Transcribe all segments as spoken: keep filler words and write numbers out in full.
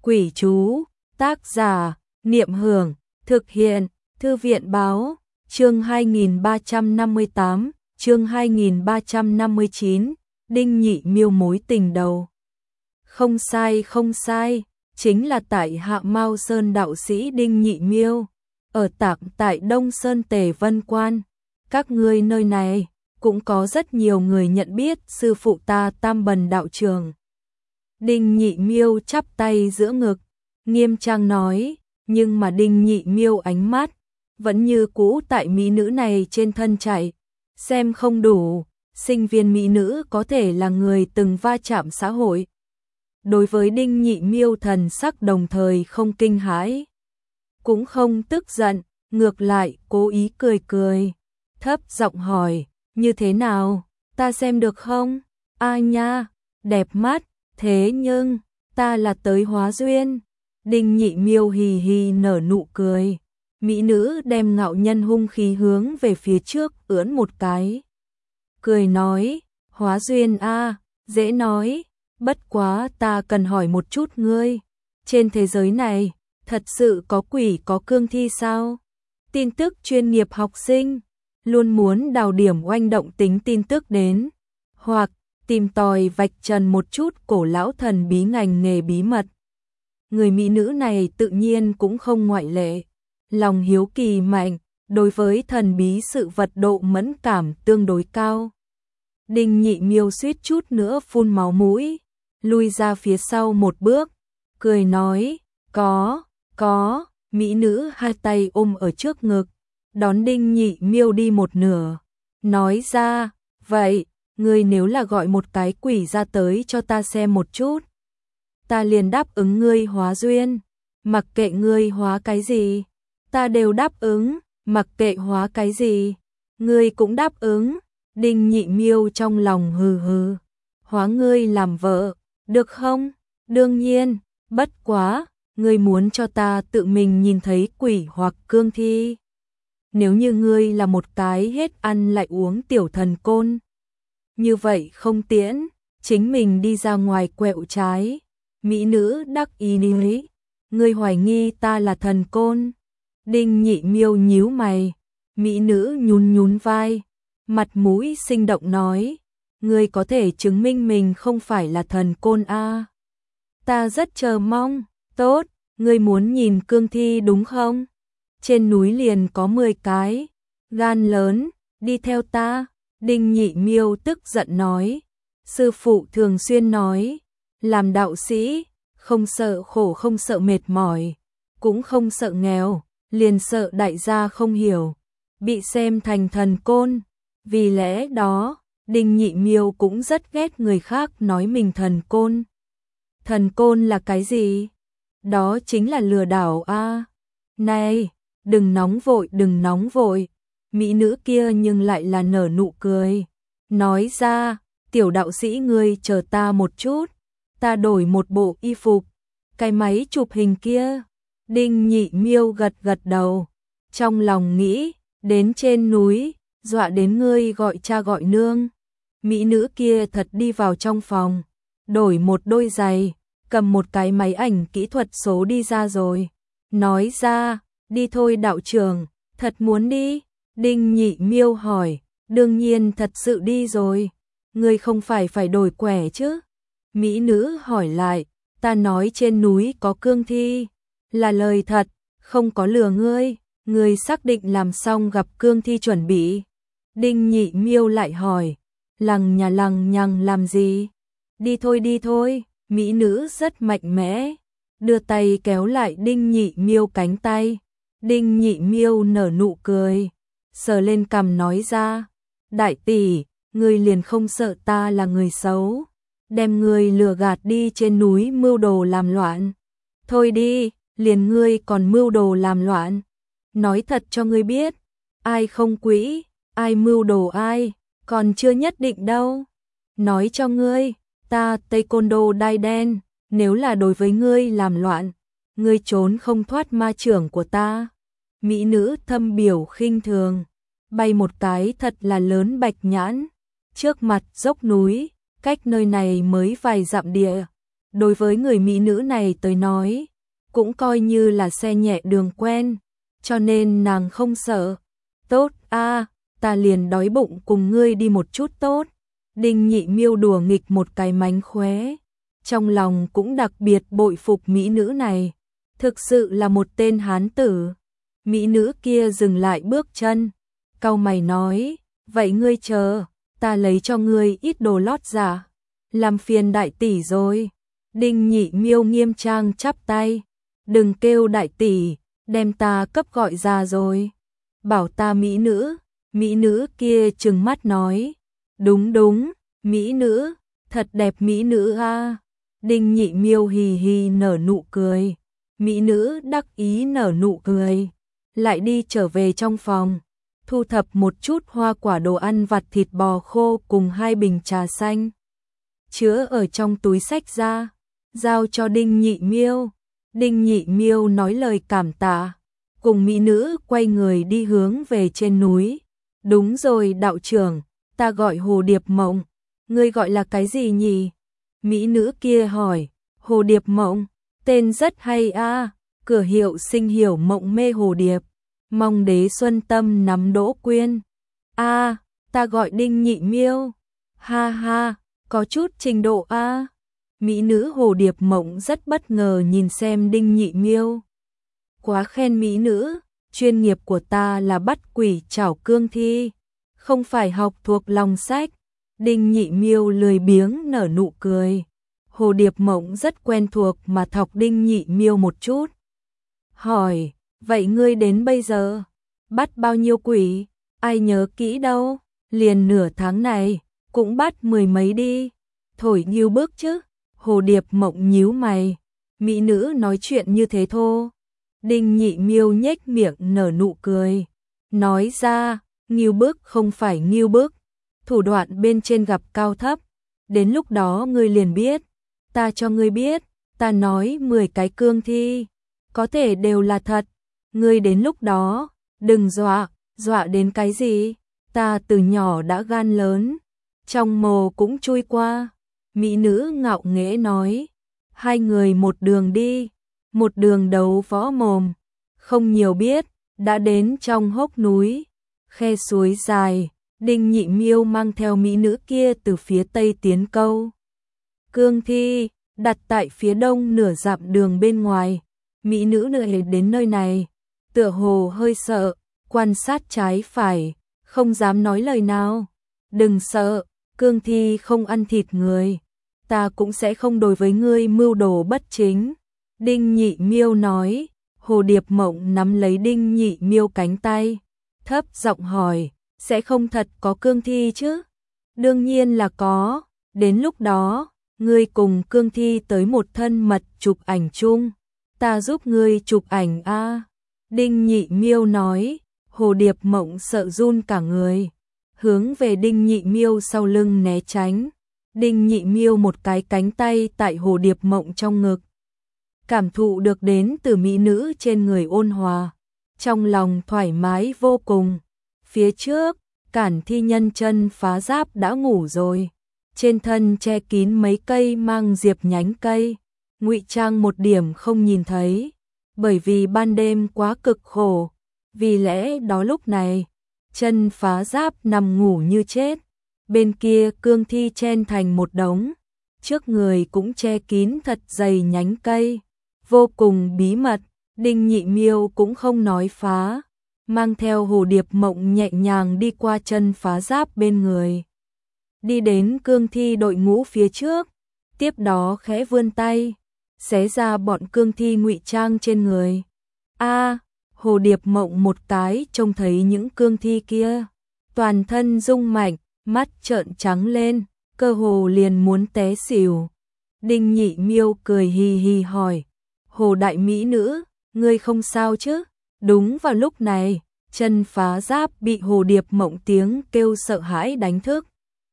Quỷ chú, tác giả, Niệm Hưởng, thực hiện, Thư viện báo, chương hai nghìn ba trăm năm mươi tám, chương hai nghìn ba trăm năm mươi chín, Đinh Nhị Miêu mối tình đầu. Không sai không sai, chính là tại Hạ Mao Sơn đạo sĩ Đinh Nhị Miêu, ở tạc tại Đông Sơn Tề Vân Quan. Các ngươi nơi này, cũng có rất nhiều người nhận biết sư phụ ta Tam Bần đạo trường. Đinh Nhị Miêu chắp tay giữa ngực, nghiêm trang nói, nhưng mà Đinh Nhị Miêu ánh mắt vẫn như cũ tại mỹ nữ này trên thân chạy, xem không đủ, sinh viên mỹ nữ có thể là người từng va chạm xã hội. Đối với Đinh Nhị Miêu thần sắc đồng thời không kinh hãi, cũng không tức giận, ngược lại cố ý cười cười, thấp giọng hỏi, như thế nào, ta xem được không? A nha, đẹp mắt, thế nhưng, ta là tới hóa duyên. Đinh Nhị Miêu hì hì nở nụ cười, mỹ nữ đem ngạo nhân hung khí hướng về phía trước ưỡn một cái. Cười nói, hóa duyên a, dễ nói, bất quá ta cần hỏi một chút ngươi, trên thế giới này, thật sự có quỷ có cương thi sao? Tin tức chuyên nghiệp học sinh, luôn muốn đào điểm oanh động tính tin tức đến, hoặc tìm tòi vạch trần một chút cổ lão thần bí ngành nghề bí mật. Người mỹ nữ này tự nhiên cũng không ngoại lệ, lòng hiếu kỳ mạnh, đối với thần bí sự vật độ mẫn cảm tương đối cao. Đinh Nhị Miêu suýt chút nữa phun máu mũi, lui ra phía sau một bước, cười nói, có, có, mỹ nữ hai tay ôm ở trước ngực, đón Đinh Nhị Miêu đi một nửa, nói ra, vậy, ngươi nếu là gọi một cái quỷ ra tới cho ta xem một chút, ta liền đáp ứng ngươi hóa duyên, mặc kệ ngươi hóa cái gì, ta đều đáp ứng, mặc kệ hóa cái gì, ngươi cũng đáp ứng. Đinh Nhị Miêu trong lòng hừ hừ, hóa ngươi làm vợ, được không? Đương nhiên, bất quá, ngươi muốn cho ta tự mình nhìn thấy quỷ hoặc cương thi. Nếu như ngươi là một cái hết ăn lại uống tiểu thần côn, như vậy không tiễn, chính mình đi ra ngoài quẹo trái. Mỹ nữ đắc ý lý, ngươi hoài nghi ta là thần côn. Đinh Nhị Miêu nhíu mày, mỹ nữ nhún nhún vai, mặt mũi sinh động nói, ngươi có thể chứng minh mình không phải là thần côn a? À? Ta rất chờ mong. Tốt, ngươi muốn nhìn cương thi đúng không? Trên núi liền có mười cái, gan lớn, đi theo ta. Đinh Nhị Miêu tức giận nói, sư phụ thường xuyên nói, làm đạo sĩ, không sợ khổ không sợ mệt mỏi, cũng không sợ nghèo, liền sợ đại gia không hiểu, bị xem thành thần côn. Vì lẽ đó, Đinh Nhị Miêu cũng rất ghét người khác nói mình thần côn. Thần côn là cái gì? Đó chính là lừa đảo a. À. Này, đừng nóng vội, đừng nóng vội. Mỹ nữ kia nhưng lại là nở nụ cười, nói ra, tiểu đạo sĩ ngươi chờ ta một chút, ta đổi một bộ y phục, cái máy chụp hình kia. Đinh Nhị Miêu gật gật đầu, trong lòng nghĩ, đến trên núi, dọa đến ngươi gọi cha gọi nương. Mỹ nữ kia thật đi vào trong phòng, đổi một đôi giày, cầm một cái máy ảnh kỹ thuật số đi ra rồi, nói ra, đi thôi đạo trưởng, thật muốn đi? Đinh Nhị Miêu hỏi, đương nhiên thật sự đi rồi, ngươi không phải phải đổi quẻ chứ? Mỹ nữ hỏi lại, ta nói trên núi có cương thi, là lời thật, không có lừa ngươi, ngươi xác định làm xong gặp cương thi chuẩn bị. Đinh Nhị Miêu lại hỏi, lằng nhà lằng nhằng làm gì? Đi thôi đi thôi, mỹ nữ rất mạnh mẽ, đưa tay kéo lại Đinh Nhị Miêu cánh tay. Đinh Nhị Miêu nở nụ cười, sờ lên cằm nói ra, đại tỷ, ngươi liền không sợ ta là người xấu, đem ngươi lừa gạt đi trên núi mưu đồ làm loạn. Thôi đi, liền ngươi còn mưu đồ làm loạn. Nói thật cho ngươi biết, ai không quỹ, ai mưu đồ ai, còn chưa nhất định đâu. Nói cho ngươi, ta taekwondo đai đen, nếu là đối với ngươi làm loạn, ngươi trốn không thoát ma trưởng của ta. Mỹ nữ thâm biểu khinh thường, bay một cái thật là lớn bạch nhãn, trước mặt dốc núi, cách nơi này mới vài dặm địa, đối với người mỹ nữ này tới nói, cũng coi như là xe nhẹ đường quen, cho nên nàng không sợ. Tốt a, ta liền đói bụng cùng ngươi đi một chút tốt. Đinh Nhị Miêu đùa nghịch một cái mánh khóe, trong lòng cũng đặc biệt bội phục mỹ nữ này, thực sự là một tên hán tử. Mỹ nữ kia dừng lại bước chân, cau mày nói, vậy ngươi chờ, ta lấy cho ngươi ít đồ lót giả, làm phiền đại tỷ rồi. Đinh Nhị Miêu nghiêm trang chắp tay, đừng kêu đại tỷ, đem ta cấp gọi ra rồi. Bảo ta mỹ nữ, mỹ nữ kia trừng mắt nói, đúng đúng, mỹ nữ, thật đẹp mỹ nữ a. Đinh Nhị Miêu hì hì nở nụ cười, mỹ nữ đắc ý nở nụ cười, lại đi trở về trong phòng, thu thập một chút hoa quả đồ ăn vặt thịt bò khô cùng hai bình trà xanh, chứa ở trong túi xách ra, giao cho Đinh Nhị Miêu. Đinh Nhị Miêu nói lời cảm tạ, cùng mỹ nữ quay người đi hướng về trên núi. Đúng rồi đạo trưởng, ta gọi Hồ Điệp Mộng, ngươi gọi là cái gì nhỉ? Mỹ nữ kia hỏi. Hồ Điệp Mộng, tên rất hay a, cửa hiệu Sinh Hiểu Mộng Mê Hồ Điệp, mong đế xuân tâm nắm đỗ quyên. A, ta gọi Đinh Nhị Miêu. Ha ha, có chút trình độ a. Mỹ nữ Hồ Điệp Mộng rất bất ngờ nhìn xem Đinh Nhị Miêu. Quá khen mỹ nữ, chuyên nghiệp của ta là bắt quỷ trảo cương thi, không phải học thuộc lòng sách. Đinh Nhị Miêu lười biếng nở nụ cười. Hồ Điệp Mộng rất quen thuộc mà thọc Đinh Nhị Miêu một chút. Hỏi, vậy ngươi đến bây giờ, bắt bao nhiêu quỷ? Ai nhớ kỹ đâu, liền nửa tháng này, cũng bắt mười mấy đi. Thổi nghiêu bức chứ. Hồ Điệp Mộng nhíu mày, mỹ nữ nói chuyện như thế thô. Đinh Nhị Miêu nhếch miệng nở nụ cười, nói ra, nghiêu bức không phải nghiêu bức, thủ đoạn bên trên gặp cao thấp, đến lúc đó ngươi liền biết. Ta cho ngươi biết, ta nói mười cái cương thi, có thể đều là thật, ngươi đến lúc đó, đừng dọa, dọa đến cái gì, ta từ nhỏ đã gan lớn, trong mồ cũng chui qua. Mỹ nữ ngạo nghễ nói, hai người một đường đi, một đường đấu võ mồm, không nhiều biết, đã đến trong hốc núi, khe suối dài, Đinh Nhị Miêu mang theo mỹ nữ kia từ phía tây tiến câu. Cương thi, đặt tại phía đông nửa dặm đường bên ngoài, mỹ nữ nửa đến nơi này, tựa hồ hơi sợ, quan sát trái phải, không dám nói lời nào. Đừng sợ, cương thi không ăn thịt người, ta cũng sẽ không đối với ngươi mưu đồ bất chính. Đinh Nhị Miêu nói. Hồ Điệp Mộng nắm lấy Đinh Nhị Miêu cánh tay, thấp giọng hỏi, sẽ không thật có cương thi chứ? Đương nhiên là có, đến lúc đó, ngươi cùng cương thi tới một thân mật chụp ảnh chung, ta giúp ngươi chụp ảnh a. Đinh Nhị Miêu nói. Hồ Điệp Mộng sợ run cả người, hướng về Đinh Nhị Miêu sau lưng né tránh. Đinh Nhị Miêu một cái cánh tay tại Hồ Điệp Mộng trong ngực, cảm thụ được đến từ mỹ nữ trên người ôn hòa, trong lòng thoải mái vô cùng. Phía trước, Cản Thi Nhân chân phá giáp đã ngủ rồi, trên thân che kín mấy cây mang diệp nhánh cây, ngụy trang một điểm không nhìn thấy, bởi vì ban đêm quá cực khổ, vì lẽ đó lúc này, chân phá giáp nằm ngủ như chết, bên kia cương thi chen thành một đống, trước người cũng che kín thật dày nhánh cây, vô cùng bí mật. Đinh Nhị Miêu cũng không nói phá, mang theo Hồ Điệp Mộng nhẹ nhàng đi qua chân phá giáp bên người, đi đến cương thi đội ngũ phía trước, tiếp đó khẽ vươn tay, xé ra bọn cương thi ngụy trang trên người. A, Hồ Điệp Mộng một cái trông thấy những cương thi kia, toàn thân rung mạnh, mắt trợn trắng lên, cơ hồ liền muốn té xỉu. Đinh Nhị Miêu cười hì hì hỏi, Hồ đại mỹ nữ, ngươi không sao chứ? Đúng vào lúc này, chân phá giáp bị Hồ Điệp Mộng tiếng kêu sợ hãi đánh thức.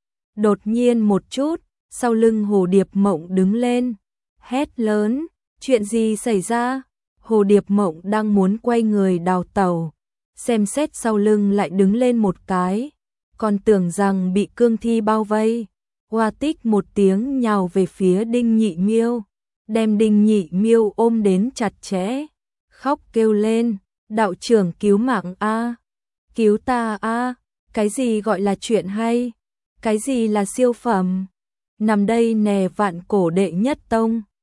Đột nhiên một chút, sau lưng Hồ Điệp Mộng đứng lên, hét lớn, chuyện gì xảy ra? Hồ Điệp Mộng đang muốn quay người đào tẩu, xem xét sau lưng lại đứng lên một cái, còn tưởng rằng bị cương thi bao vây. Hoa Tích một tiếng nhào về phía Đinh Nhị Miêu, đem Đinh Nhị Miêu ôm đến chặt chẽ, khóc kêu lên, đạo trưởng cứu mạng a, cứu ta a, cái gì gọi là chuyện hay, cái gì là siêu phẩm, nằm đây nè vạn cổ đệ nhất tông.